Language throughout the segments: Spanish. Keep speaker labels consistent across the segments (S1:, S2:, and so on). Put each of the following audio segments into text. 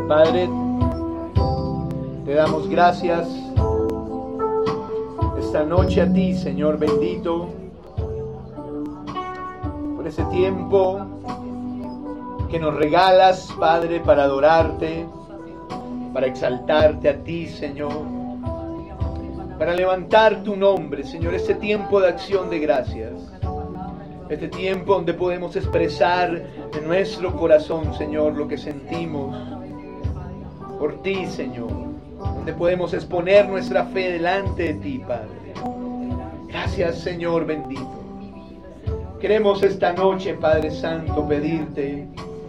S1: Padre, te damos gracias esta noche a ti, Señor bendito, por ese tiempo que nos regalas, Padre, para adorarte, para exaltarte a ti, Señor, para levantar tu nombre, Señor, este tiempo de acción de gracias, este tiempo donde podemos expresar de nuestro corazón, Señor, lo que sentimos por ti, Señor, donde podemos exponer nuestra fe delante de ti, Padre. Gracias, Señor bendito. Queremos esta noche, Padre Santo, pedirte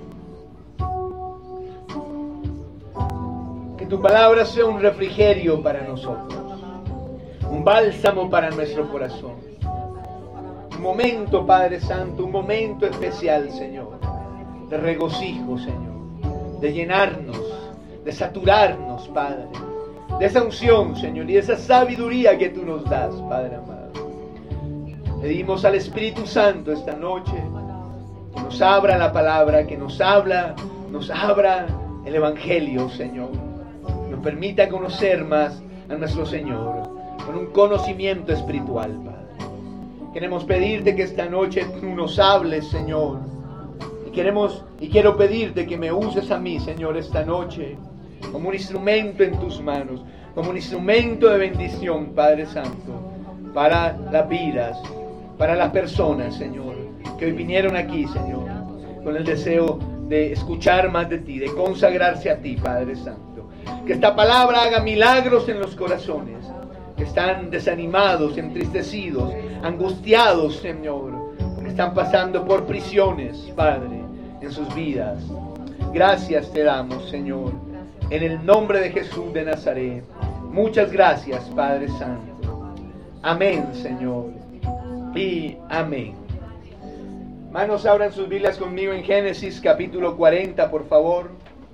S1: que tu palabra sea un refrigerio para nosotros, un bálsamo para nuestro corazón. Un momento, Padre Santo, un momento especial, Señor, de regocijo, Señor, de llenarnos, de saturarnos, Padre, de esa unción, Señor, y de esa sabiduría que tú nos das, Padre amado. Pedimos al Espíritu Santo esta noche que nos abra la palabra, que nos abra el Evangelio, Señor. Nos permita conocer más a nuestro Señor con un conocimiento espiritual, Padre. Queremos pedirte que esta noche tú nos hables, Señor. Y quiero pedirte que me uses a mí, Señor, esta noche como un instrumento en tus manos, como un instrumento de bendición, Padre Santo, para las vidas, para las personas, Señor, que hoy vinieron aquí, Señor, con el deseo de escuchar más de ti, de consagrarse a ti, Padre Santo. Que esta palabra haga milagros en los corazones que están desanimados, entristecidos, angustiados, Señor, porque están pasando por prisiones, Padre, en sus vidas. Gracias te damos, Señor, en el nombre de Jesús de Nazaret. Muchas gracias, Padre Santo. Amén, Señor, y amén. Hermanos, abran sus Biblias conmigo en Génesis capítulo 40, por favor.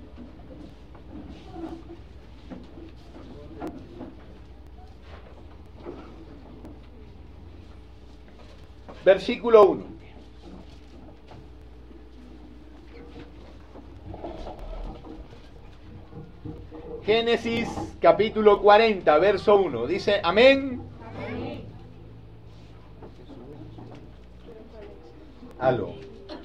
S1: Versículo 1. Génesis capítulo 40, verso 1. Dice, amén. Amén. Aló.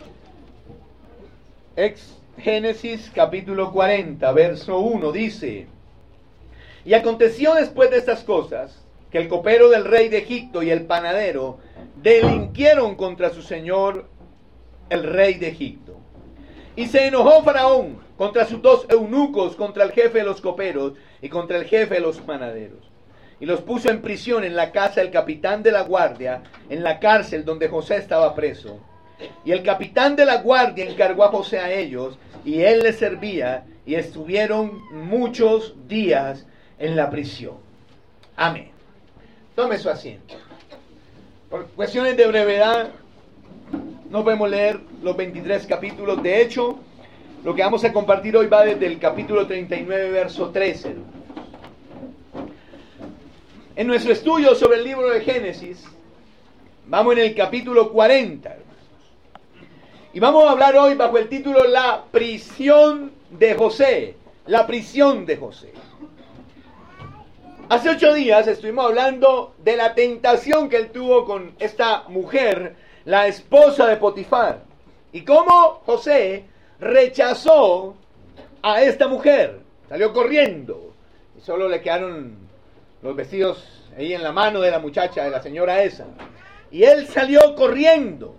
S1: Génesis capítulo 40, verso 1 dice, y aconteció después de estas cosas, que el copero del rey de Egipto y el panadero delinquieron contra su señor, el rey de Egipto. Y se enojó Faraón contra sus dos eunucos, contra el jefe de los coperos y contra el jefe de los panaderos. Y los puso en prisión en la casa del capitán de la guardia, en la cárcel donde José estaba preso. Y el capitán de la guardia encargó a José a ellos, y él les servía, y estuvieron muchos días en la prisión. Amén. Tome su asiento. Por cuestiones de brevedad, no podemos leer los 23 capítulos. De hecho, lo que vamos a compartir hoy va desde el capítulo 39, verso 13. En nuestro estudio sobre el libro de Génesis, vamos en el capítulo 40, hermanos. Y vamos a hablar hoy bajo el título La prisión de José. La prisión de José. Hace 8 días estuvimos hablando de la tentación que él tuvo con esta mujer, la esposa de Potifar, y cómo José rechazó a esta mujer, salió corriendo, y solo le quedaron los vestidos ahí en la mano de la muchacha, de la señora esa, y él salió corriendo.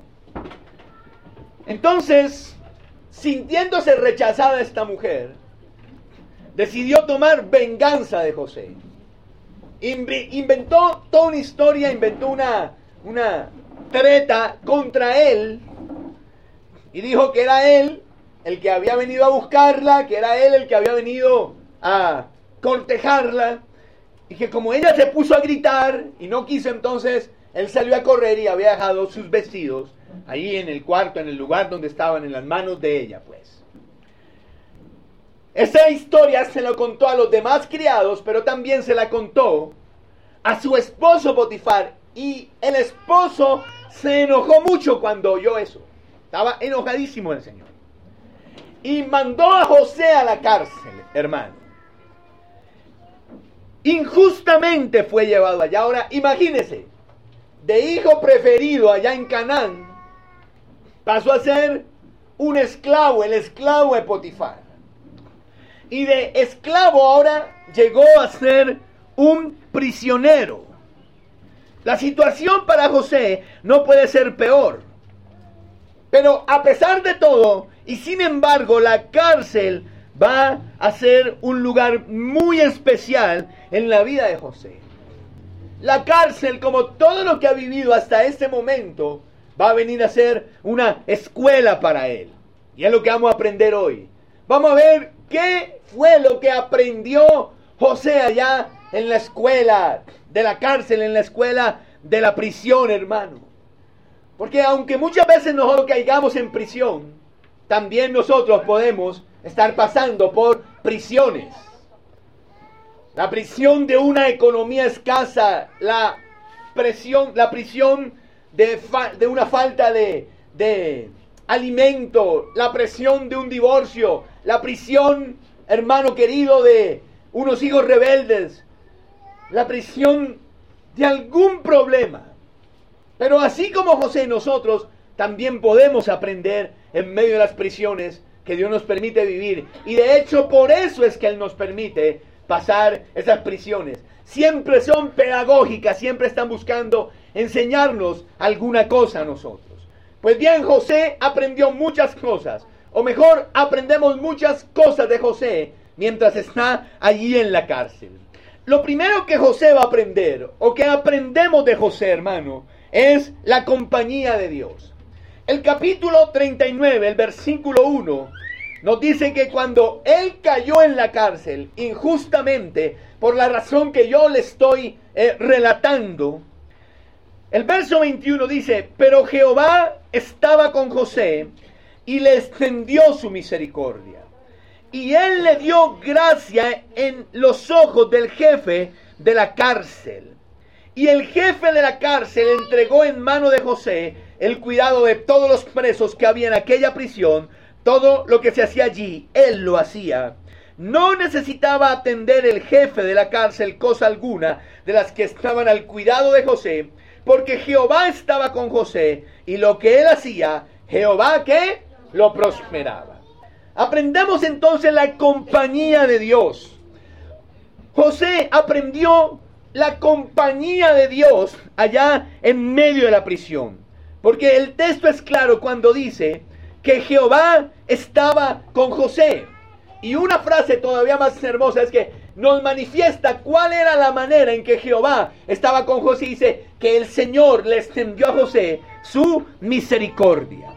S1: Entonces, sintiéndose rechazada esta mujer, decidió tomar venganza de José. Inventó toda una historia, inventó una treta contra él, y dijo que era él el que había venido a buscarla, que era él el que había venido a cortejarla, y que como ella se puso a gritar y no quiso, entonces él salió a correr y había dejado sus vestidos ahí en el cuarto, en el lugar donde estaban, en las manos de ella, pues. Esa historia se lo contó a los demás criados, pero también se la contó a su esposo Potifar, y el esposo se enojó mucho cuando oyó eso. Estaba enojadísimo el Señor. y mandó a José a la cárcel, hermano. Injustamente fue llevado allá. Ahora, imagínese, de hijo preferido allá en Canaán, pasó a ser un esclavo, el esclavo de Potifar. Y de esclavo ahora llegó a ser un prisionero. La situación para José no puede ser peor. Pero a pesar de todo, y sin embargo, la cárcel va a ser un lugar muy especial en la vida de José. La cárcel, como todo lo que ha vivido hasta este momento, va a venir a ser una escuela para él. Y es lo que vamos a aprender hoy. Vamos a ver qué fue lo que aprendió José allá en la escuela de la cárcel, en la escuela de la prisión, hermano. Porque aunque muchas veces nosotros caigamos en prisión, también nosotros podemos estar pasando por prisiones. La prisión de una economía escasa, la prisión de una falta de alimento, la presión de un divorcio, la prisión, hermano querido, de unos hijos rebeldes, la prisión de algún problema. Pero así como José, nosotros también podemos aprender en medio de las prisiones que Dios nos permite vivir. Y de hecho por eso es que Él nos permite pasar esas prisiones. Siempre son pedagógicas, siempre están buscando enseñarnos alguna cosa a nosotros. Pues bien, José aprendió muchas cosas, o mejor, aprendemos muchas cosas de José mientras está allí en la cárcel. Lo primero que José va a aprender, o que aprendemos de José, hermano, es la compañía de Dios. El capítulo 39, el versículo 1, nos dice que cuando él cayó en la cárcel injustamente, por la razón que yo le estoy relatando, el verso 21 dice: pero Jehová estaba con José y le extendió su misericordia. Y él le dio gracia en los ojos del jefe de la cárcel. Y el jefe de la cárcel entregó en mano de José el cuidado de todos los presos que había en aquella prisión. Todo lo que se hacía allí, él lo hacía. No necesitaba atender el jefe de la cárcel cosa alguna de las que estaban al cuidado de José, porque Jehová estaba con José, y lo que él hacía, Jehová, ¿qué? Lo prosperaba. Aprendemos entonces la compañía de Dios. José aprendió la compañía de Dios allá en medio de la prisión. Porque el texto es claro cuando dice que Jehová estaba con José. Y una frase todavía más hermosa es que nos manifiesta cuál era la manera en que Jehová estaba con José. Dice que el Señor le extendió a José su misericordia.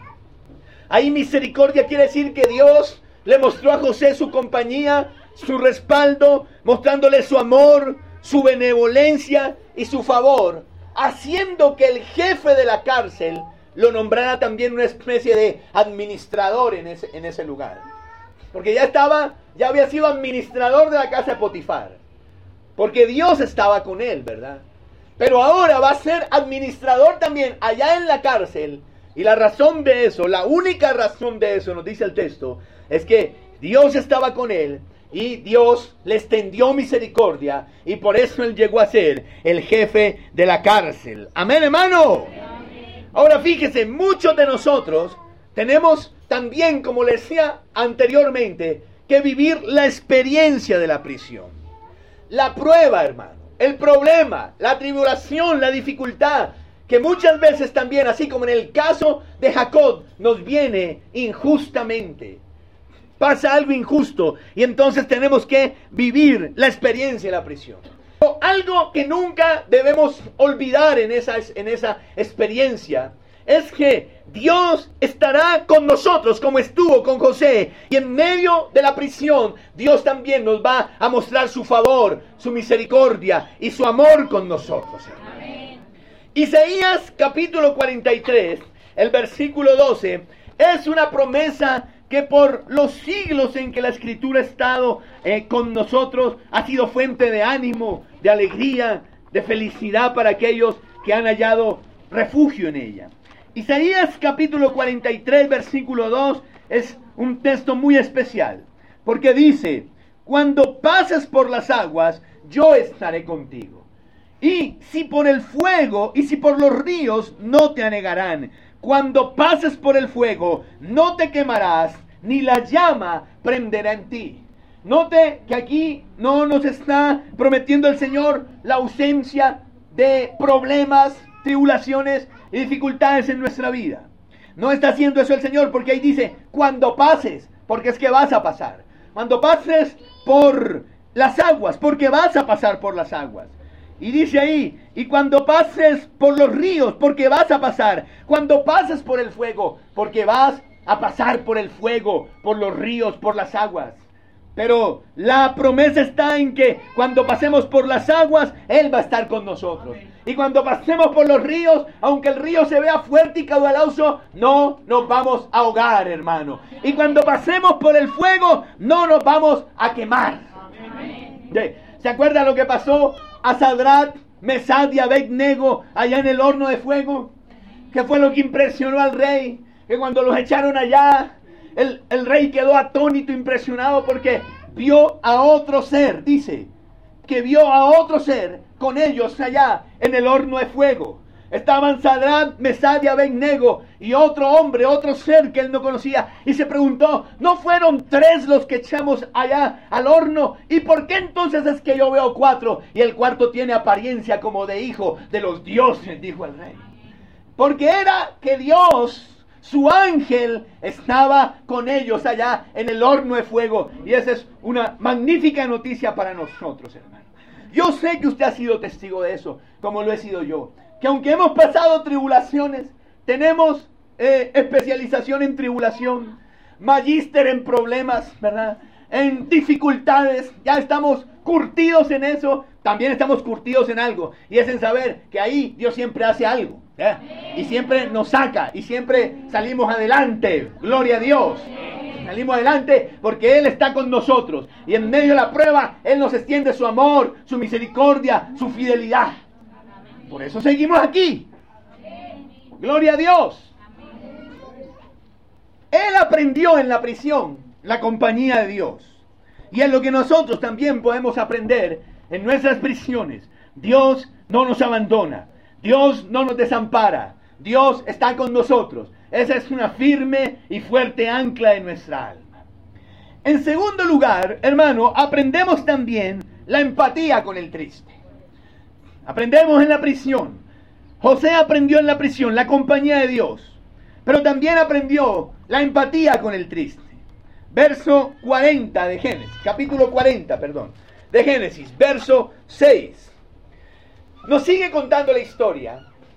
S1: Ahí misericordia quiere decir que Dios le mostró a José su compañía, su respaldo, mostrándole su amor, su benevolencia y su favor, haciendo que el jefe de la cárcel lo nombrara también una especie de administrador en ese lugar. Porque ya había sido administrador de la casa de Potifar. Porque Dios estaba con él, ¿verdad? Pero ahora va a ser administrador también allá en la cárcel. Y la razón de eso, la única razón de eso, nos dice el texto, es que Dios estaba con él y Dios le extendió misericordia. Y por eso él llegó a ser el jefe de la cárcel. Amén, hermano. Ahora fíjese, muchos de nosotros tenemos también, como les decía anteriormente, que vivir la experiencia de la prisión. La prueba, hermano, el problema, la tribulación, la dificultad, que muchas veces también, así como en el caso de Jacob, nos viene injustamente. Pasa algo injusto y entonces tenemos que vivir la experiencia de la prisión. Pero algo que nunca debemos olvidar en esa experiencia es que Dios estará con nosotros como estuvo con José. Y en medio de la prisión, Dios también nos va a mostrar su favor, su misericordia y su amor con nosotros. Amén. Isaías capítulo 43, el versículo 12, es una promesa que por los siglos en que la Escritura ha estado con nosotros, ha sido fuente de ánimo, de alegría, de felicidad para aquellos que han hallado refugio en ella. Isaías capítulo 43, versículo 2, es un texto muy especial, porque dice, cuando pases por las aguas, yo estaré contigo. Y si por el fuego y si por los ríos, no te anegarán. Cuando pases por el fuego, no te quemarás, ni la llama prenderá en ti. Note que aquí no nos está prometiendo el Señor la ausencia de problemas, tribulaciones y dificultades en nuestra vida. No está haciendo eso el Señor, porque ahí dice, cuando pases, porque es que vas a pasar. Cuando pases por las aguas, porque vas a pasar por las aguas. Y dice ahí, y cuando pases por los ríos, porque vas a pasar. Cuando pases por el fuego, porque vas a pasar por el fuego, por los ríos, por las aguas. Pero la promesa está en que cuando pasemos por las aguas, Él va a estar con nosotros. Y cuando pasemos por los ríos, aunque el río se vea fuerte y caudaloso, no nos vamos a ahogar, hermano. Y cuando pasemos por el fuego, no nos vamos a quemar. ¿Se acuerda lo que pasó a Sadrach, Mesach y Abednego allá en el horno de fuego? ¿Qué fue lo que impresionó al rey? Que cuando los echaron allá, el rey quedó atónito, impresionado, porque vio a otro ser, dice, que vio a otro ser con ellos allá en el horno de fuego. Estaban Sadrach, Mesach y Abednego y otro hombre, otro ser que él no conocía, y se preguntó, ¿no fueron 3 los que echamos allá al horno? ¿Y por qué entonces es que yo veo 4 y el cuarto tiene apariencia como de hijo de los dioses? Dijo el rey. Porque era que Dios, su ángel, estaba con ellos allá en el horno de fuego. Y esa es una magnífica noticia para nosotros, hermano. Yo sé que usted ha sido testigo de eso, como lo he sido yo. Que aunque hemos pasado tribulaciones, tenemos especialización en tribulación, magíster en problemas, ¿verdad? En dificultades, ya estamos curtidos en eso, también estamos curtidos en algo, y es en saber que ahí Dios siempre hace algo, ¿ya? Y siempre nos saca, y siempre salimos adelante, gloria a Dios. Salimos adelante porque Él está con nosotros, y en medio de la prueba Él nos extiende su amor, su misericordia, su fidelidad. Por eso seguimos aquí. Gloria a Dios. Él aprendió en la prisión la compañía de Dios. Y es lo que nosotros también podemos aprender en nuestras prisiones. Dios no nos abandona. Dios no nos desampara. Dios está con nosotros. Esa es una firme y fuerte ancla de nuestra alma. En segundo lugar, hermano, aprendemos también la empatía con el triste. Aprendemos en la prisión. José aprendió en la prisión la compañía de Dios, pero también aprendió la empatía con el triste. Verso 40 de Génesis, capítulo 40, perdón, de Génesis, verso 6. Nos sigue contando la historia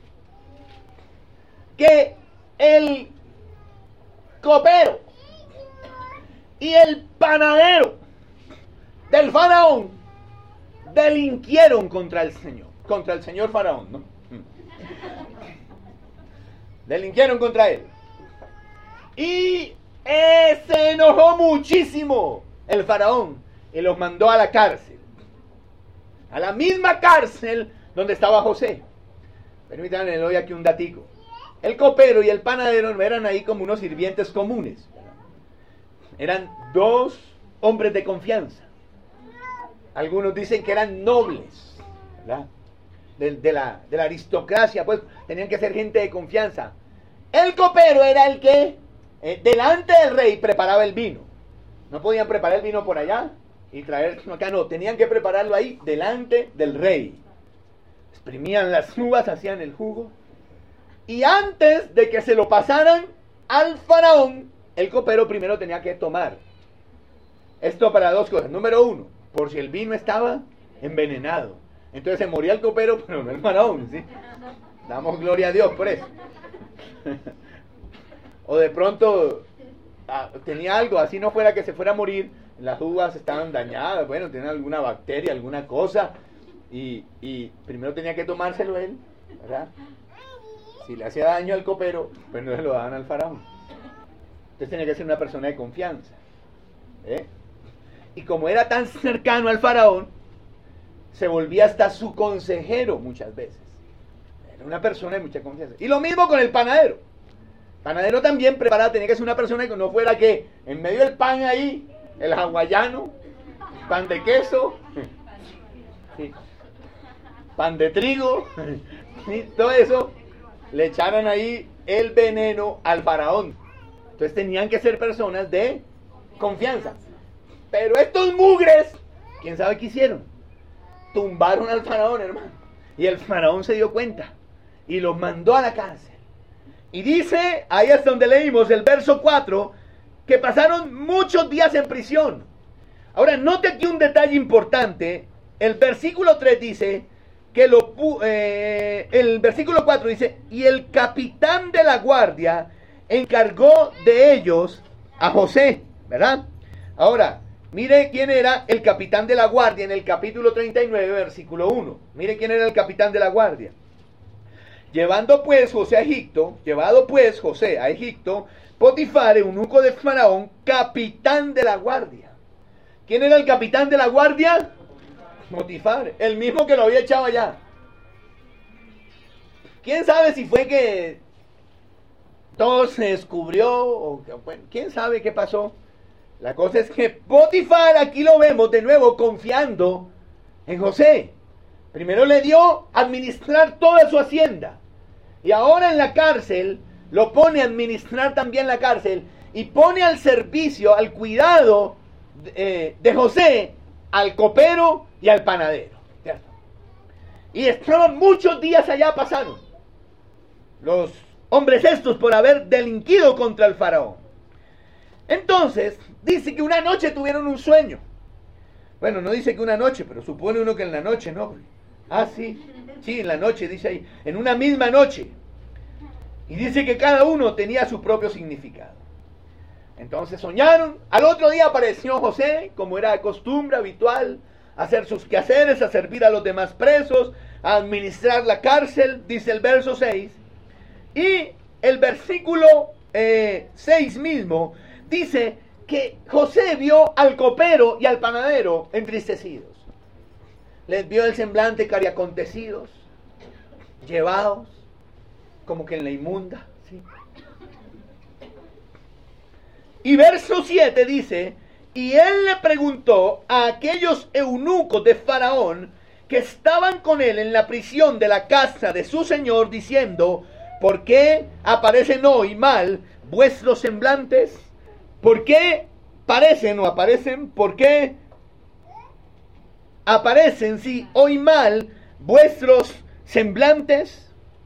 S1: que el copero y el panadero del faraón delinquieron contra el señor faraón, ¿no? Delinquieron contra él. Y se enojó muchísimo el faraón y los mandó a la cárcel. A la misma cárcel donde estaba José. Permítanme, le doy aquí un datico. El copero y el panadero no eran ahí como unos sirvientes comunes. Eran 2 hombres de confianza. Algunos dicen que eran nobles, ¿verdad? De la aristocracia, pues tenían que ser gente de confianza. El copero era el que delante del rey preparaba el vino. No podían preparar el vino por allá y traerlo acá, no, tenían que prepararlo ahí delante del rey. Exprimían las uvas, hacían el jugo, y antes de que se lo pasaran al faraón, el copero primero tenía que tomar. Esto para 2 cosas. Número 1, por si el vino estaba envenenado. Entonces se moría el copero, pero no el faraón, ¿sí? Damos gloria a Dios por eso. O de pronto tenía algo, así no fuera que se fuera a morir, las uvas estaban dañadas, bueno, tenía alguna bacteria, alguna cosa, y primero tenía que tomárselo él, ¿verdad? Si le hacía daño al copero, pues no se lo daban al faraón. Entonces tenía que ser una persona de confianza, ¿eh? Y como era tan cercano al faraón, se volvía hasta su consejero muchas veces. Era una persona de mucha confianza. Y lo mismo con el panadero. Panadero también preparado, tenía que ser una persona que no fuera que en medio del pan ahí, el hawaiano, pan de queso, sí, pan de trigo, sí, todo eso, le echaran ahí el veneno al faraón. Entonces tenían que ser personas de confianza. Pero estos mugres, ¿quién sabe qué hicieron? Tumbaron al faraón, hermano. Y el faraón se dio cuenta y los mandó a la cárcel. Y dice, ahí es donde leímos el verso 4, que pasaron muchos días en prisión. Ahora, note aquí un detalle importante. El versículo 3 dice, que el versículo 4 dice, y el capitán de la guardia encargó de ellos a José, ¿verdad? Ahora, mire quién era el capitán de la guardia en el capítulo 39, versículo 1. Mire quién era el capitán de la guardia. Llevado pues José a Egipto, Potifar, eunuco de Faraón, capitán de la guardia. ¿Quién era el capitán de la guardia? Potifar, el mismo que lo había echado allá. ¿Quién sabe si fue que todo se descubrió? Bueno, ¿quién sabe qué pasó? La cosa es que Potifar, aquí lo vemos de nuevo confiando en José. Primero le dio administrar toda su hacienda. Y ahora en la cárcel lo pone a administrar también la cárcel. Y pone al servicio, al cuidado de José, al copero y al panadero. ¿Cierto? Y estaban muchos días allá, pasaron los hombres estos por haber delinquido contra el faraón. Entonces, dice que una noche tuvieron un sueño. Bueno, no dice que una noche, pero supone uno que en la noche, ¿no? Ah, sí, en la noche, dice ahí, en una misma noche. Y dice que cada uno tenía su propio significado. Entonces soñaron, al otro día apareció José, como era de costumbre habitual, a hacer sus quehaceres, a servir a los demás presos, a administrar la cárcel, dice el verso 6. Y el versículo 6 mismo dice que José vio al copero y al panadero entristecidos. Les vio el semblante cariacontecidos, llevados, como que en la inmunda. ¿Sí? Y verso 7 dice, y él le preguntó a aquellos eunucos de Faraón que estaban con él en la prisión de la casa de su señor, diciendo, ¿por qué aparecen hoy mal vuestros semblantes? ¿Por qué parecen o aparecen? ¿Por qué aparecen, sí, hoy mal vuestros semblantes?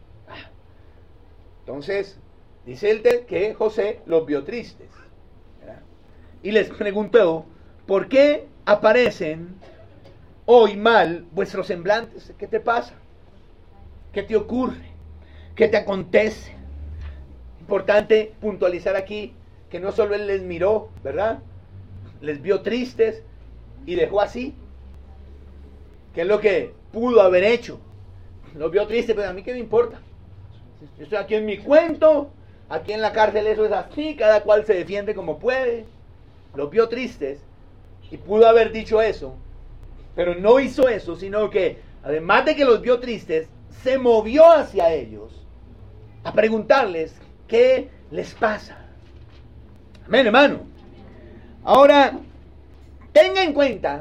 S1: Entonces, dice él que José los vio tristes. ¿Verdad? Y les preguntó, ¿por qué aparecen hoy mal vuestros semblantes? ¿Qué te pasa? ¿Qué te ocurre? ¿Qué te acontece? Importante puntualizar aquí que no solo él les miró, ¿verdad? Les vio tristes y dejó así. ¿Qué es lo que pudo haber hecho? Los vio tristes, pero a mí qué me importa. Yo estoy aquí en mi cuento, aquí en la cárcel eso es así, cada cual se defiende como puede. Los vio tristes y pudo haber dicho eso, pero no hizo eso, sino que además de que los vio tristes, se movió hacia ellos a preguntarles qué les pasa. Amén, hermano. Ahora, tenga en cuenta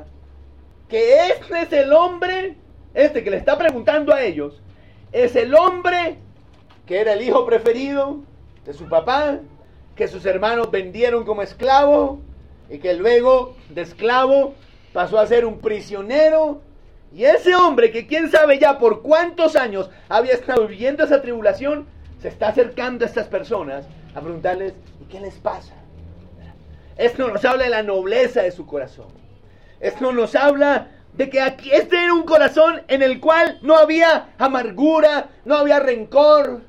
S1: que este es el hombre, este que le está preguntando a ellos, es el hombre que era el hijo preferido de su papá, que sus hermanos vendieron como esclavo, y que luego de esclavo pasó a ser un prisionero. Y ese hombre que quién sabe ya por cuántos años había estado viviendo esa tribulación, se está acercando a estas personas a preguntarles, ¿y qué les pasa? Esto nos habla de la nobleza de su corazón. Esto nos habla de que aquí este era un corazón en el cual no había amargura, no había rencor.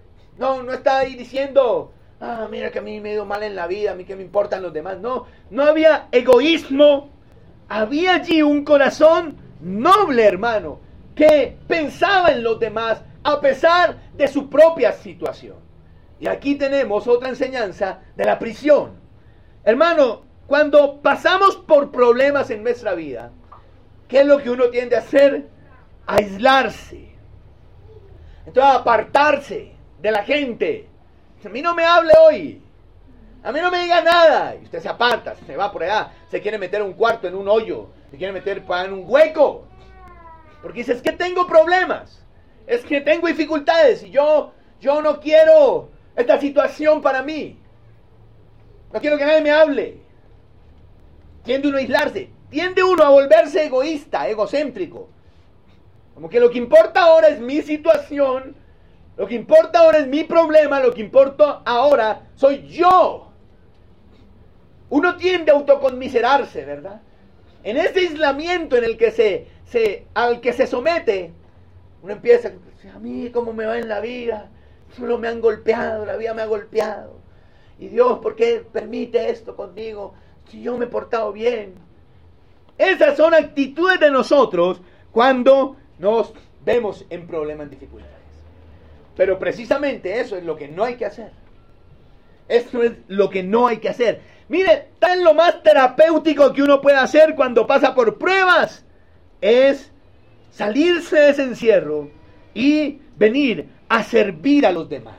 S1: No está ahí diciendo, mira que a mí me ha ido mal en la vida, a mí que me importan los demás. No había egoísmo. Había allí un corazón noble, hermano, que pensaba en los demás a pesar de su propia situación. Y aquí tenemos otra enseñanza de la prisión. Hermano, cuando pasamos por problemas en nuestra vida, ¿qué es lo que uno tiende a hacer? Aislarse. Entonces apartarse de la gente, A mí no me hable hoy. A mí no me diga nada. Y usted se aparta, se va por allá, se quiere meter un cuarto en un hoyo, se quiere meter en un hueco. Porque dice, es que tengo problemas, es que tengo dificultades y yo no quiero esta situación para mí. No quiero que nadie me hable. Tiende uno a aislarse, tiende uno a volverse egoísta, egocéntrico. Como que lo que importa ahora es mi situación, lo que importa ahora es mi problema, lo que importa ahora soy yo. Uno tiende a autoconmiserarse, ¿verdad? En ese aislamiento en el que al que se somete, uno empieza a decir, a mí cómo me va en la vida, solo me han golpeado, la vida me ha golpeado. Y Dios, ¿por qué permite esto conmigo? Si yo me he portado bien. Esas son actitudes de nosotros cuando nos vemos en problemas, en dificultades. Pero precisamente eso es lo que no hay que hacer. Eso es lo que no hay que hacer. Mire, tan lo más terapéutico que uno puede hacer cuando pasa por pruebas es salirse de ese encierro y venir a servir a los demás.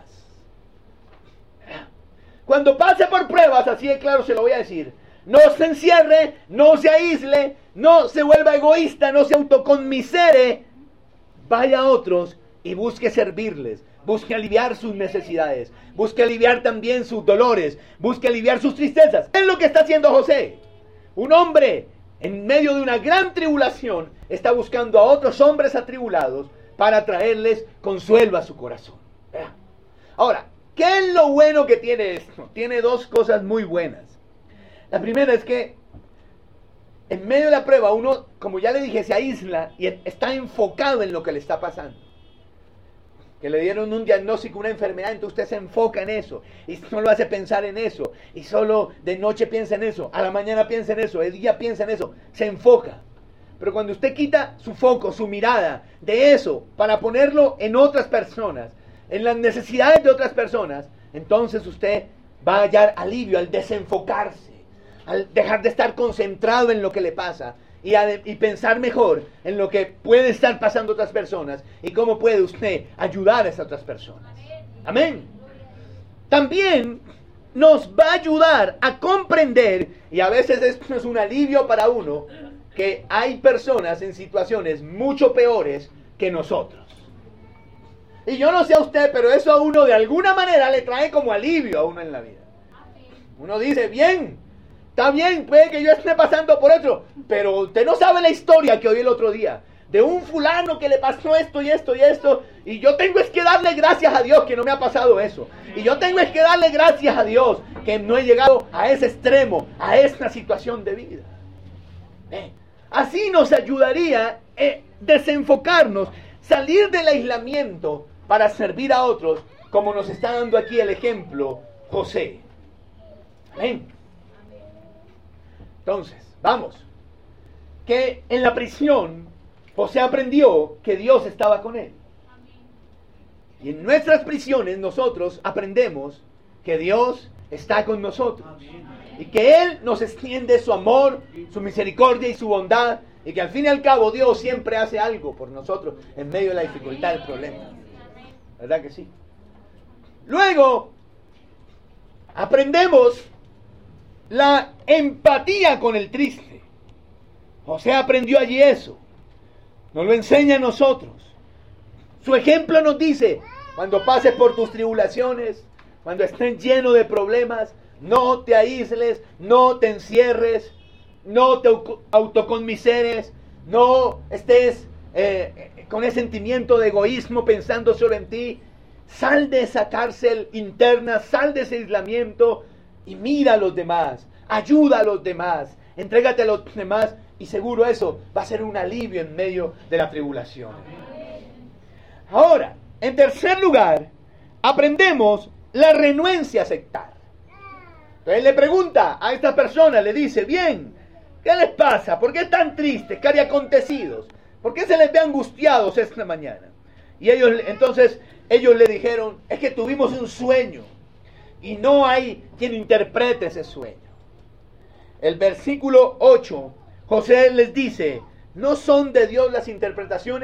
S1: Cuando pase por pruebas, así de claro se lo voy a decir, no se encierre, no se aísle, no se vuelva egoísta, no se autoconmisere, vaya a otros y busque servirles. Busque aliviar sus necesidades, busque aliviar también sus dolores, busque aliviar sus tristezas. Es lo que está haciendo José. Un hombre en medio de una gran tribulación está buscando a otros hombres atribulados para traerles consuelo a su corazón. Ahora, ¿qué es lo bueno que tiene esto? Tiene dos cosas muy buenas. La primera es que en medio de la prueba uno, como ya le dije, se aísla y está enfocado en lo que le está pasando. Que le dieron un diagnóstico, una enfermedad, entonces usted se enfoca en eso y solo hace pensar en eso y solo de noche piensa en eso, a la mañana piensa en eso, de día piensa en eso, se enfoca. Pero cuando usted quita su foco, su mirada de eso para ponerlo en otras personas, en las necesidades de otras personas, entonces usted va a hallar alivio al desenfocarse, al dejar de estar concentrado en lo que le pasa y pensar mejor en lo que puede estar pasando a otras personas y cómo puede usted ayudar a esas otras personas. Amén. También nos va a ayudar a comprender, y a veces esto es un alivio para uno, que hay personas en situaciones mucho peores que nosotros. Y yo no sé a usted, pero eso a uno de alguna manera le trae como alivio a uno en la vida. Uno dice, bien, está bien, puede que yo esté pasando por otro, pero usted no sabe la historia que oí el otro día, de un fulano que le pasó esto y esto y esto, y yo tengo es que darle gracias a Dios que no me ha pasado eso, y yo tengo es que darle gracias a Dios que no he llegado a ese extremo, a esta situación de vida. Así nos ayudaría desenfocarnos, salir del aislamiento para servir a otros, como nos está dando aquí el ejemplo José. Amén. Entonces, vamos, que en la prisión José aprendió que Dios estaba con él. Y en nuestras prisiones nosotros aprendemos que Dios está con nosotros. Y que Él nos extiende su amor, su misericordia y su bondad. Y que al fin y al cabo Dios siempre hace algo por nosotros en medio de la dificultad del problema. ¿Verdad que sí? Luego, aprendemos la empatía con el triste. José aprendió allí eso. Nos lo enseña a nosotros. Su ejemplo nos dice, cuando pases por tus tribulaciones, cuando estés lleno de problemas, no te aísles, no te encierres, no te autoconmiseres, no estés con ese sentimiento de egoísmo pensando solo en ti. Sal de esa cárcel interna, sal de ese aislamiento y mira a los demás, ayuda a los demás, entrégate a los demás y seguro eso va a ser un alivio en medio de la tribulación. Ahora, en tercer lugar, aprendemos la renuencia a aceptar. Entonces le pregunta a esta persona, le dice, bien, ¿qué les pasa? ¿Por qué están tristes? ¿Qué había acontecido? ¿Por qué se les ve angustiados esta mañana? Y entonces ellos le dijeron, es que tuvimos un sueño y no hay quien interprete ese sueño. El versículo 8, José les dice, ¿no son de Dios las interpretaciones?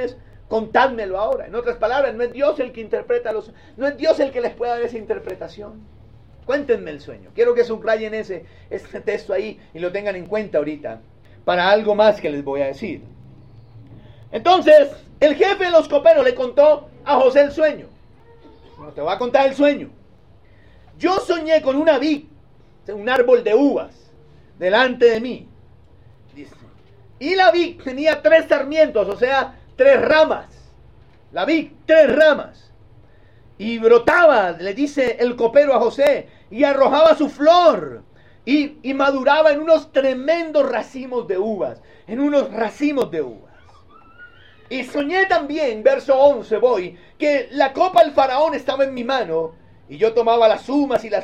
S1: contádmelo ahora. En otras palabras, no es Dios el que interpreta no es Dios el que les pueda dar esa interpretación. Cuéntenme el sueño. Quiero que subrayen ese texto ahí y lo tengan en cuenta ahorita para algo más que les voy a decir. Entonces, el jefe de los coperos le contó a José el sueño. Bueno, te voy a contar el sueño. Yo soñé con una vid, un árbol de uvas, delante de mí. Dice, y la vid tenía 3 sarmientos, o sea, 3 ramas. La vid, 3 ramas. Y brotaba, le dice el copero a José, y arrojaba su flor. Y maduraba en unos tremendos racimos de uvas. En unos racimos de uvas. Y soñé también, verso 11 voy, que la copa del faraón estaba en mi mano. Y yo tomaba las uvas y las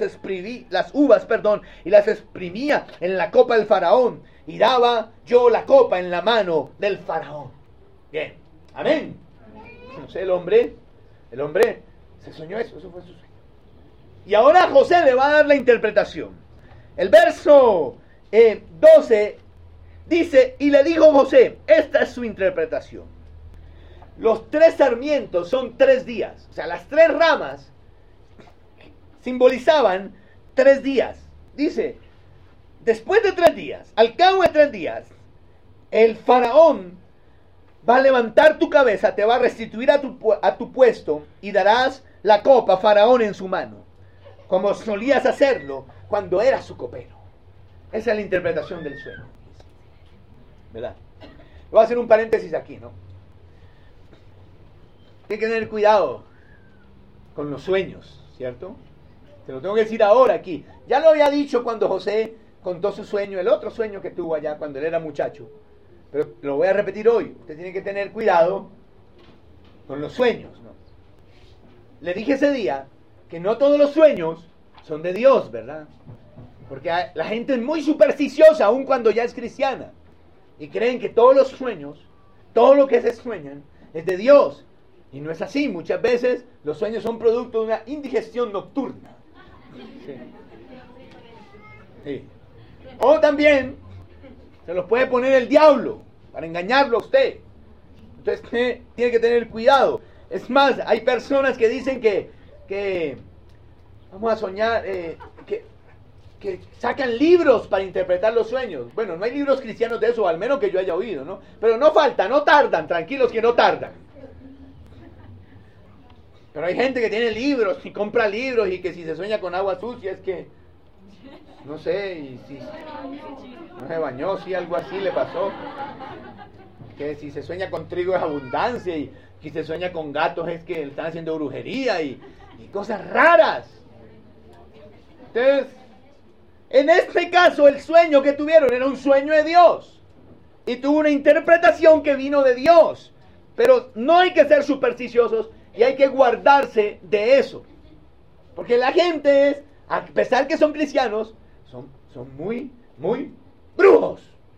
S1: exprimía en la copa del faraón. Y daba yo la copa en la mano del faraón. Bien, amén. No sé, el hombre se soñó eso fue su sueño. Y ahora José le va a dar la interpretación. El verso 12 dice, y le dijo José, esta es su interpretación. Los 3 sarmientos son 3 días. O sea, las 3 ramas simbolizaban 3 días. Dice, después de 3 días, al cabo de 3 días, el faraón va a levantar tu cabeza, te va a restituir a tu puesto y darás la copa faraón en su mano, como solías hacerlo cuando eras su copero. Esa es la interpretación del sueño. ¿Verdad? Voy a hacer un paréntesis aquí, ¿no? Hay que tener cuidado con los sueños, ¿cierto? Te lo tengo que decir ahora aquí. Ya lo había dicho cuando José contó su sueño, el otro sueño que tuvo allá cuando él era muchacho. Pero lo voy a repetir hoy. Usted tiene que tener cuidado con los sueños, ¿no? Le dije ese día que no todos los sueños son de Dios, ¿verdad? Porque la gente es muy supersticiosa aun cuando ya es cristiana. Y creen que todos los sueños, todo lo que se sueñan, es de Dios. Y no es así. Muchas veces los sueños son producto de una indigestión nocturna. Sí. Sí. O también se los puede poner el diablo para engañarlo a usted. Entonces tiene que tener cuidado. Es más, hay personas que dicen que vamos a soñar, que sacan libros para interpretar los sueños. Bueno, no hay libros cristianos de eso, al menos que yo haya oído, ¿no? Pero no falta, no tardan, tranquilos que no tardan. Pero hay gente que tiene libros y compra libros y que si se sueña con agua sucia es que, no sé, y si no se bañó, si algo así le pasó. Que si se sueña con trigo es abundancia y si se sueña con gatos es que están haciendo brujería y cosas raras. Entonces, en este caso el sueño que tuvieron era un sueño de Dios y tuvo una interpretación que vino de Dios. Pero no hay que ser supersticiosos y hay que guardarse de eso. Porque la gente a pesar que son cristianos, son muy brujos.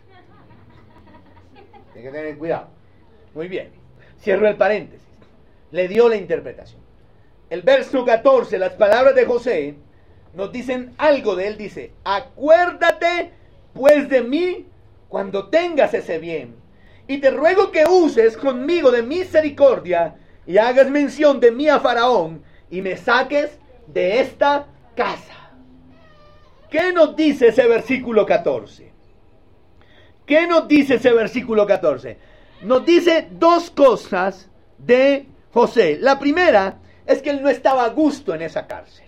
S1: Tienen que tener cuidado. Muy bien. Cierro el paréntesis. Le dio la interpretación. El verso 14, las palabras de José, nos dicen algo de él. Dice, acuérdate pues de mí cuando tengas ese bien. Y te ruego que uses conmigo de misericordia y hagas mención de mí a Faraón y me saques de esta casa. ¿Qué nos dice ese versículo 14? ¿Qué nos dice ese versículo 14? Nos dice dos cosas de José. La primera es que él no estaba a gusto en esa cárcel.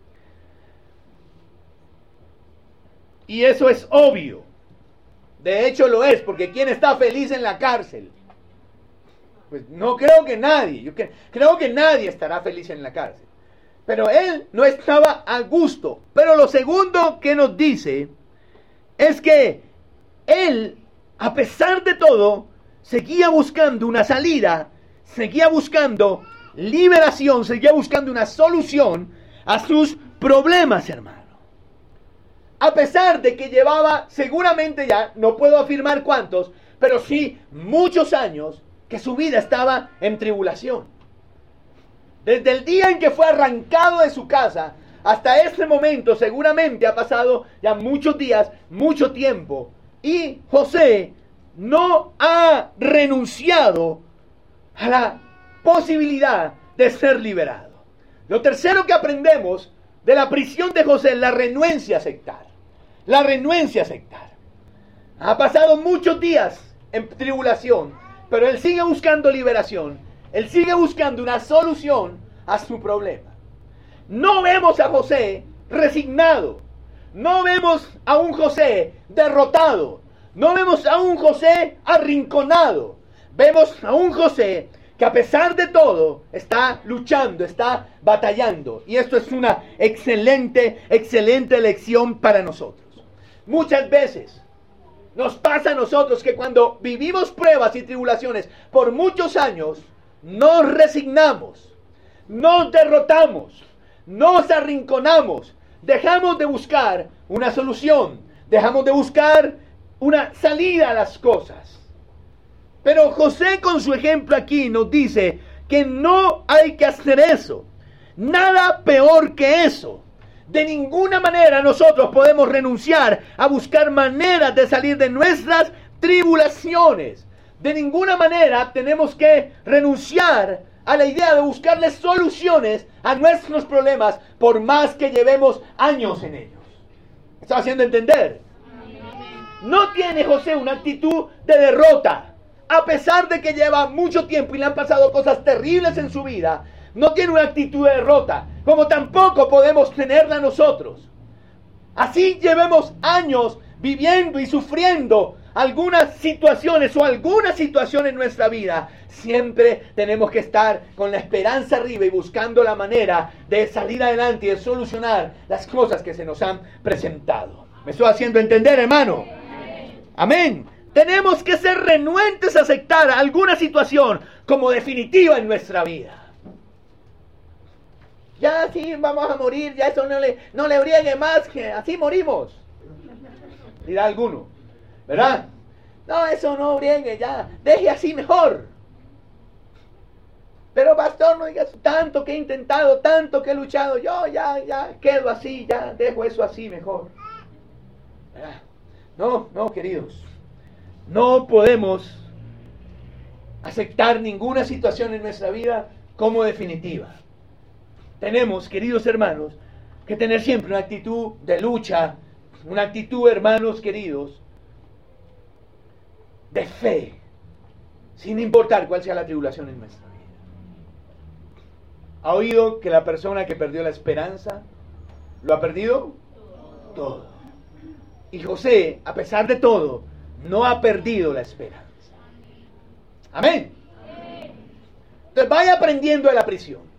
S1: Y eso es obvio. De hecho lo es, porque ¿quién está feliz en la cárcel? Pues no creo que nadie. Yo creo que nadie estará feliz en la cárcel. Pero él no estaba a gusto. Pero lo segundo que nos dice es que él, a pesar de todo, seguía buscando una salida, seguía buscando liberación, seguía buscando una solución a sus problemas, hermano. A pesar de que llevaba, seguramente ya, no puedo afirmar cuántos, pero sí muchos años que su vida estaba en tribulación. Desde el día en que fue arrancado de su casa hasta ese momento, seguramente ha pasado ya muchos días, mucho tiempo. Y José no ha renunciado a la posibilidad de ser liberado. Lo tercero que aprendemos de la prisión de José es la renuencia a aceptar. La renuncia a aceptar. Ha pasado muchos días en tribulación, pero él sigue buscando liberación. Él sigue buscando una solución a su problema. No vemos a José resignado. No vemos a un José derrotado. No vemos a un José arrinconado. Vemos a un José que a pesar de todo está luchando, está batallando. Y esto es una excelente lección para nosotros. Muchas veces nos pasa a nosotros que cuando vivimos pruebas y tribulaciones por muchos años, nos resignamos, nos derrotamos, nos arrinconamos, dejamos de buscar una solución, dejamos de buscar una salida a las cosas. Pero José con su ejemplo aquí nos dice que no hay que hacer eso, nada peor que eso. De ninguna manera nosotros podemos renunciar a buscar maneras de salir de nuestras tribulaciones. De ninguna manera tenemos que renunciar a la idea de buscarle soluciones a nuestros problemas por más que llevemos años en ellos. ¿Me está haciendo entender? No tiene José una actitud de derrota. A pesar de que lleva mucho tiempo y le han pasado cosas terribles en su vida, no tiene una actitud de derrota, como tampoco podemos tenerla nosotros. Así llevemos años viviendo y sufriendo algunas situaciones o alguna situación en nuestra vida, siempre tenemos que estar con la esperanza arriba y buscando la manera de salir adelante y de solucionar las cosas que se nos han presentado. ¿Me estoy haciendo entender, hermano? Amén. Tenemos que ser renuentes a aceptar alguna situación como definitiva en nuestra vida. Ya sí, vamos a morir, ya eso no le briegue más, que así morimos. Dirá alguno, ¿verdad? No, eso no briegue, ya, deje así mejor. Pero pastor, no digas tanto que he intentado, tanto que he luchado, yo ya quedo así, ya dejo eso así mejor. ¿Verdad? No, queridos, no podemos aceptar ninguna situación en nuestra vida como definitiva. Tenemos, queridos hermanos, que tener siempre una actitud de lucha, una actitud, hermanos queridos, de fe, sin importar cuál sea la tribulación en nuestra vida. ¿Ha oído que la persona que perdió la esperanza lo ha perdido todo? Y José, a pesar de todo, no ha perdido la esperanza. Amén. Entonces vaya aprendiendo de la prisión,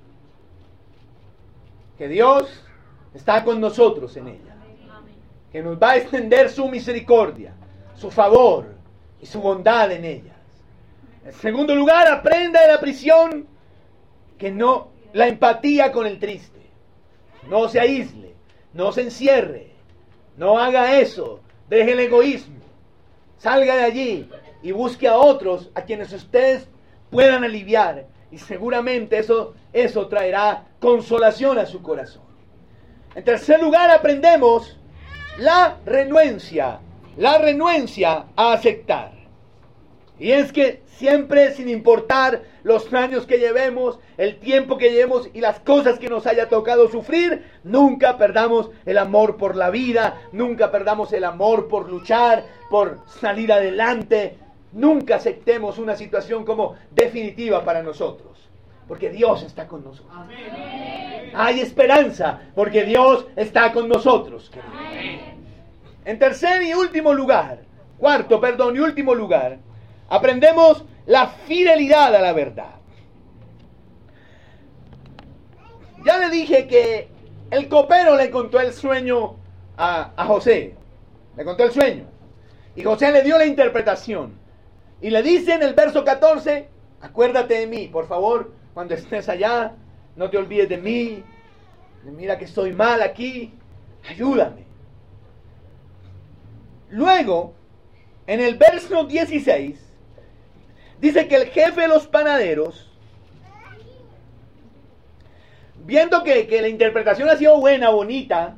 S1: que Dios está con nosotros en ella, que nos va a extender su misericordia, su favor y su bondad en ellas. En segundo lugar, aprenda de la prisión que no la empatía con el triste. No se aísle, no se encierre, no haga eso, deje el egoísmo, salga de allí y busque a otros a quienes ustedes puedan aliviar, y seguramente eso traerá consolación a su corazón. En tercer lugar, aprendemos la renuencia a aceptar. Y es que siempre, sin importar los años que llevemos, el tiempo que llevemos y las cosas que nos haya tocado sufrir, nunca perdamos el amor por la vida, nunca perdamos el amor por luchar, por salir adelante. Nunca aceptemos una situación como definitiva para nosotros, porque Dios está con nosotros. Amén. Hay esperanza, porque Dios está con nosotros. En tercer y último lugar, aprendemos la fidelidad a la verdad. Ya le dije que el copero le contó el sueño a José. Le contó el sueño. Y José le dio la interpretación. Y le dice en el verso 14, acuérdate de mí, por favor, cuando estés allá, no te olvides de mí. Mira que estoy mal aquí, ayúdame. Luego, en el verso 16, dice que el jefe de los panaderos, viendo que la interpretación ha sido buena, bonita,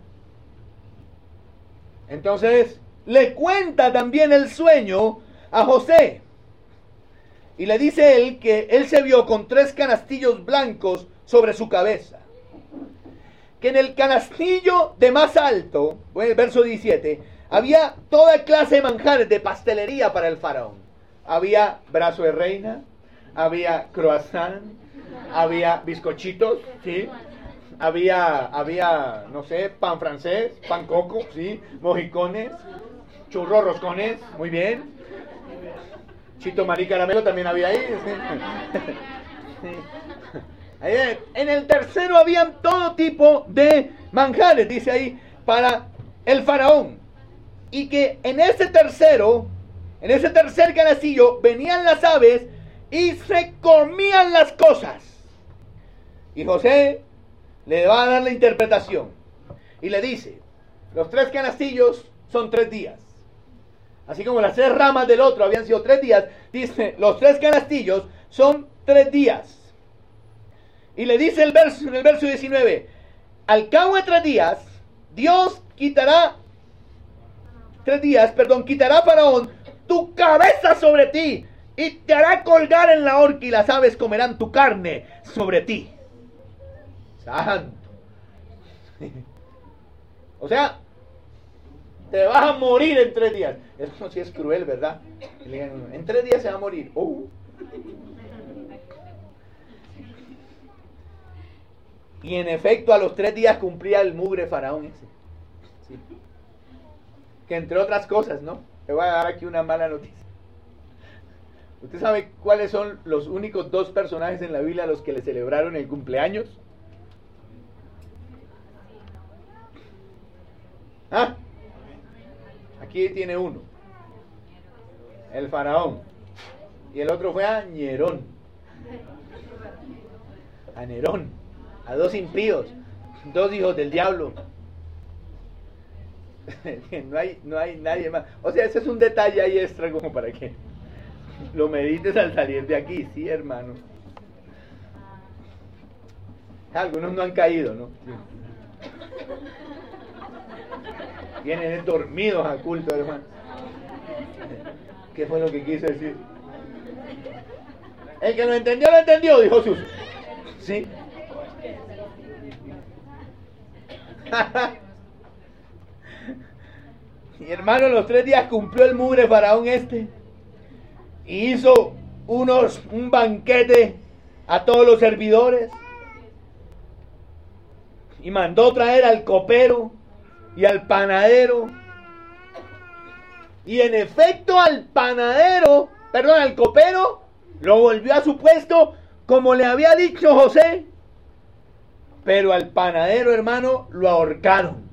S1: entonces le cuenta también el sueño a José. Y le dice él que él se vio con 3 canastillos blancos sobre su cabeza. Que en el canastillo de más alto, en el verso 17, había toda clase de manjares de pastelería para el faraón. Había brazo de reina, había croissant, había bizcochitos, ¿sí? Había, no sé, pan francés, pan coco, ¿sí? Mojicones, churros, roscones, muy bien. Chito marí caramelo también había ahí. ¿Sí? En el tercero habían todo tipo de manjares, dice ahí, para el faraón. Y que en ese tercer canastillo, venían las aves y se comían las cosas. Y José le va a dar la interpretación. Y le dice, los 3 canastillos son 3 días. Así como las 3 ramas del otro habían sido 3 días, dice, los 3 canastillos son 3 días. Y le dice en el verso 19, al cabo de 3 días, Dios quitará Faraón tu cabeza sobre ti y te hará colgar en la horca y las aves comerán tu carne sobre ti. Santo. O sea, te vas a morir en 3 días. Eso sí es cruel, ¿verdad? En 3 días se va a morir. Y en efecto, a los 3 días cumplía el mugre faraón ese. Sí. Que entre otras cosas, ¿no? Te voy a dar aquí una mala noticia. ¿Usted sabe cuáles son los únicos 2 personajes en la Biblia a los que le celebraron el cumpleaños? ¿Ah? Aquí tiene uno. El faraón. Y el otro fue a Nerón. A Nerón. A 2 impíos. 2 hijos del diablo. No hay nadie más. O sea, ese es un detalle ahí extra como para que lo medites al salir de aquí. Sí, hermano. Algunos no han caído, ¿no? Vienen dormidos al culto, hermano. ¿Qué fue lo que quiso decir? El que lo entendió, dijo Jesús. ¿Sí? Y hermano, los 3 días cumplió el mugre faraón este. Y hizo un banquete a todos los servidores. Y mandó traer al copero y al panadero. Y en efecto al copero lo volvió a su puesto como le había dicho José. Pero al panadero, hermano, lo ahorcaron.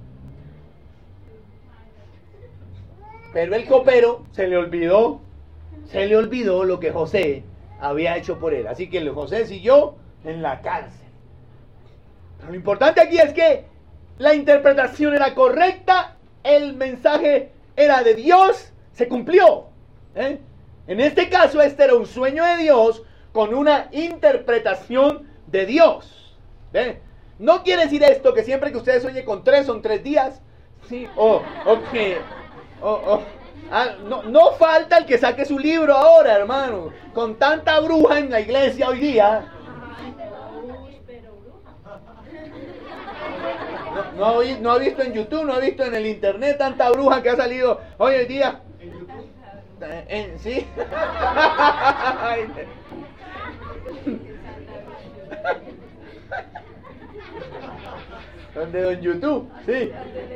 S1: Pero el copero se le olvidó lo que José había hecho por él. Así que José siguió en la cárcel. Pero lo importante aquí es que la interpretación era correcta, el mensaje era de Dios, se cumplió. En este caso, este era un sueño de Dios con una interpretación de Dios. No quiere decir esto que siempre que usted sueñe con 3 son 3 días. Sí, no falta el que saque su libro ahora, hermano. Con tanta bruja en la iglesia hoy día. No ha visto en YouTube, no ha visto en el internet tanta bruja que ha salido hoy en día. ¿Sí? ¿Dónde? En YouTube, sí.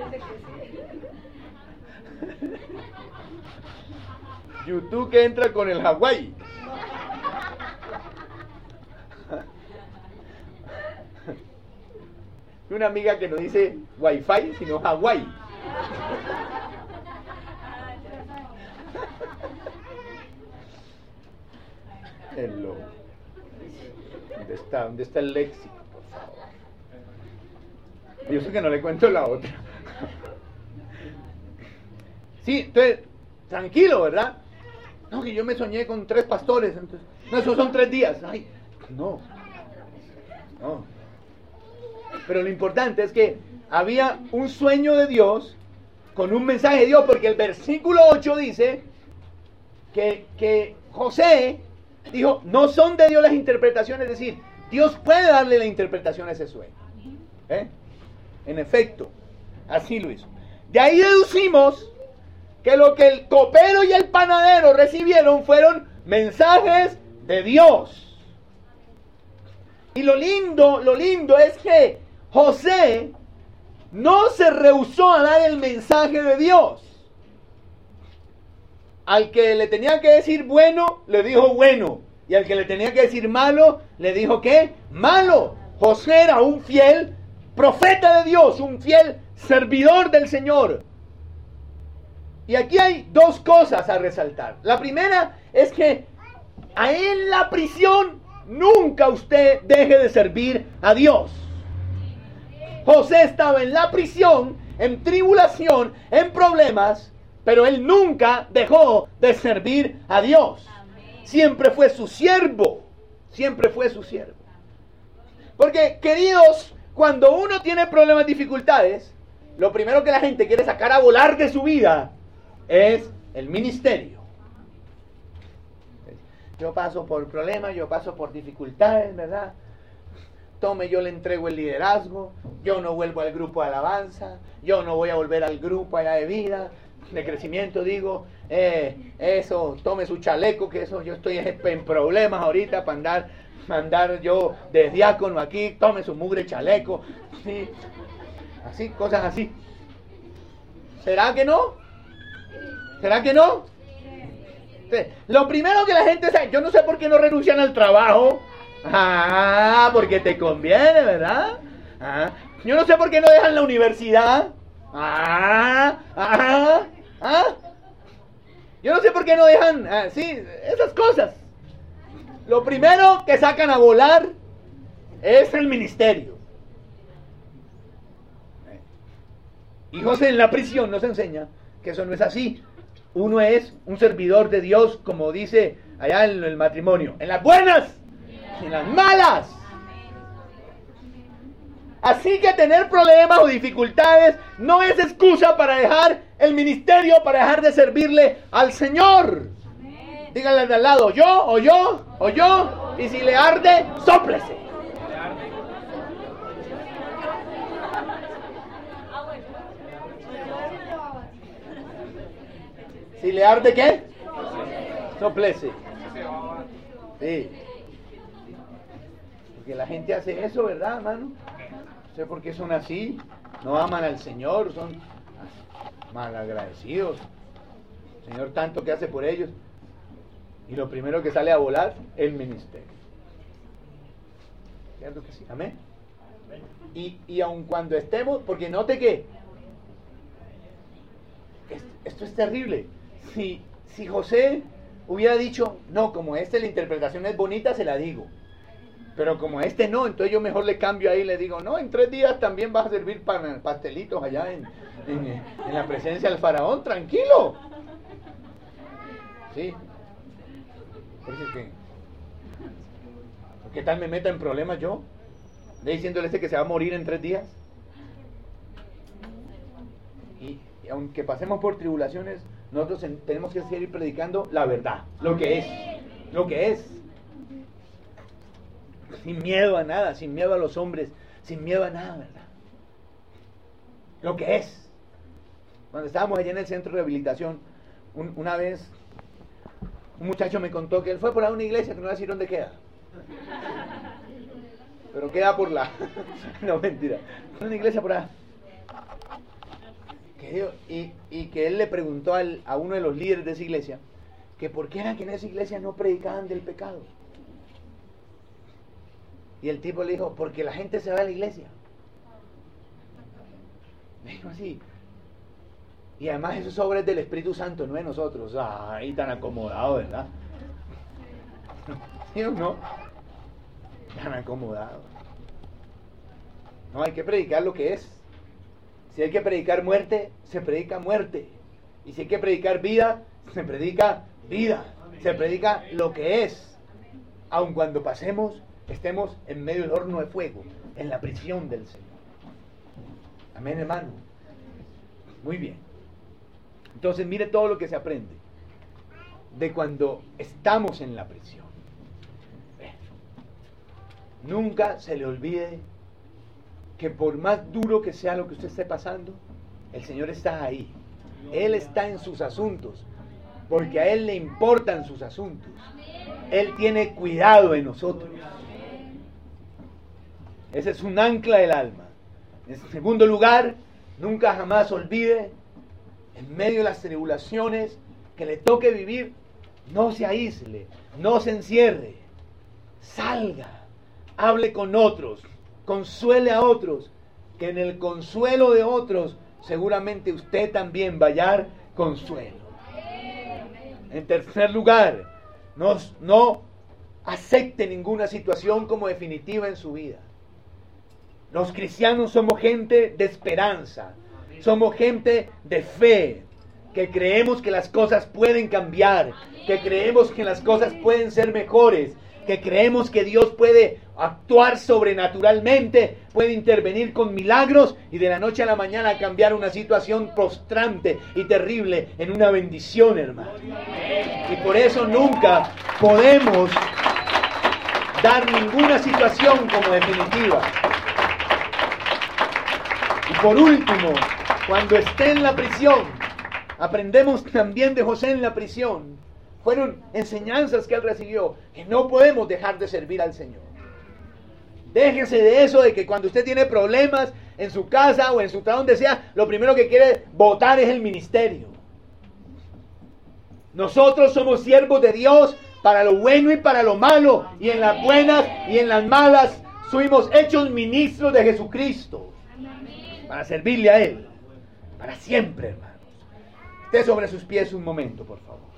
S1: YouTube que entra con el Hawái. Una amiga que no dice Wi-Fi, sino Hawái. Hello. ¿Dónde está el léxico, por favor? Yo sé que no le cuento la otra. Sí, entonces, tranquilo, ¿verdad? No, que yo me soñé con 3 pastores. Entonces, no, esos son 3 días. Ay, no. Pero lo importante es que había un sueño de Dios con un mensaje de Dios, porque el versículo 8 dice que José Dijo, no son de Dios las interpretaciones, es decir, Dios puede darle la interpretación a ese sueño. En efecto, así lo hizo. De ahí deducimos que lo que el copero y el panadero recibieron fueron mensajes de Dios. Y lo lindo es que José no se rehusó a dar el mensaje de Dios. Al que le tenía que decir bueno, le dijo bueno. Y al que le tenía que decir malo, le dijo ¿qué? Malo. José era un fiel profeta de Dios, un fiel servidor del Señor. Y aquí hay dos cosas a resaltar. La primera es que en la prisión nunca usted deje de servir a Dios. José estaba en la prisión, en tribulación, en problemas, pero él nunca dejó de servir a Dios. Siempre fue su siervo. Siempre fue su siervo. Porque, queridos, cuando uno tiene problemas, dificultades, lo primero que la gente quiere sacar a volar de su vida es el ministerio. Yo paso por problemas, yo paso por dificultades, ¿verdad? Tome, yo le entrego el liderazgo, yo no vuelvo al grupo de alabanza, yo no voy a volver al grupo allá de vida, de crecimiento, digo, eso, tome su chaleco, que eso, yo estoy en problemas ahorita para andar yo de diácono aquí, tome su mugre chaleco, sí, así, cosas así. ¿Será que no? ¿Será que no? Sí. Lo primero que la gente sabe, yo no sé por qué no renuncian al trabajo. Porque te conviene, ¿verdad? Yo no sé por qué no dejan la universidad. Yo no sé por qué no dejan, sí, esas cosas. Lo primero que sacan a volar es el ministerio. Y José en la prisión nos enseña que eso no es así. Uno es un servidor de Dios, como dice allá en el matrimonio, en las buenas y en las malas. Así que tener problemas o dificultades no es excusa para dejar el ministerio, para dejar de servirle al Señor. Díganle al de al lado, yo, o yo, o yo, y si le arde, sóplese. Si le arde, ¿qué? Sóplese. Sí. Porque la gente hace eso, ¿verdad, hermano? No sé por qué son así. No aman al Señor, son malagradecidos. El Señor tanto que hace por ellos. Y lo primero que sale a volar, el ministerio. ¿Cierto que sí? Amén. Y aun cuando estemos, porque note que esto es terrible. Si José hubiera dicho, no, como la interpretación es bonita, se la digo. Pero como no, entonces yo mejor le cambio ahí y le digo, no, en 3 días también vas a servir pastelitos allá en la presencia del faraón, tranquilo. Sí. ¿Qué tal me meta en problemas yo? ¿Le diciéndole que se va a morir en 3 días? Y aunque pasemos por tribulaciones, nosotros tenemos que seguir predicando la verdad, lo que es. Sin miedo a nada, sin miedo a los hombres, sin miedo a nada, ¿verdad? Lo que es. Cuando estábamos allá en el centro de rehabilitación, una vez un muchacho me contó que él fue por ahí a una iglesia, que no voy a decir dónde queda. Pero queda por la... No, mentira. Una iglesia por ahí. Y que él le preguntó a uno de los líderes de esa iglesia que por qué era que en esa iglesia no predicaban del pecado. Y el tipo le dijo, porque la gente se va a la iglesia. Me dijo así. Y además esos obras del Espíritu Santo, no de nosotros. Ahí tan acomodado, ¿verdad? ¿Sí o no? Tan acomodado. No, hay que predicar lo que es. Si hay que predicar muerte, se predica muerte. Y si hay que predicar vida, se predica vida. Se predica lo que es. Aun cuando estemos en medio del horno de fuego, en la prisión del Señor. Amén, hermano. Muy bien. Entonces, mire todo lo que se aprende de cuando estamos en la prisión. nunca se le olvide que por más duro que sea lo que usted esté pasando, el Señor está ahí. Él está en sus asuntos, porque a Él le importan sus asuntos. Él tiene cuidado de nosotros. Ese es un ancla del alma. En segundo lugar, nunca jamás olvide, en medio de las tribulaciones que le toque vivir, no se aísle, no se encierre, salga, hable con otros, consuele a otros, que en el consuelo de otros seguramente usted también va a hallar consuelo. En tercer lugar, no acepte ninguna situación como definitiva en su vida. Los cristianos somos gente de esperanza, somos gente de fe, que creemos que las cosas pueden cambiar, que creemos que las cosas pueden ser mejores, que creemos que Dios puede actuar sobrenaturalmente, puede intervenir con milagros y de la noche a la mañana cambiar una situación prostrante y terrible en una bendición, hermano. Y por eso nunca podemos dar ninguna situación como definitiva. Y por último, cuando esté en la prisión, aprendemos también de José en la prisión. Fueron enseñanzas que él recibió, que no podemos dejar de servir al Señor. Déjese de eso de que cuando usted tiene problemas en su casa o en su trabajo, donde sea, lo primero que quiere votar es el ministerio. Nosotros somos siervos de Dios para lo bueno y para lo malo, y en las buenas y en las malas fuimos hechos ministros de Jesucristo para servirle a Él para siempre, hermanos. Esté sobre sus pies un momento, por favor.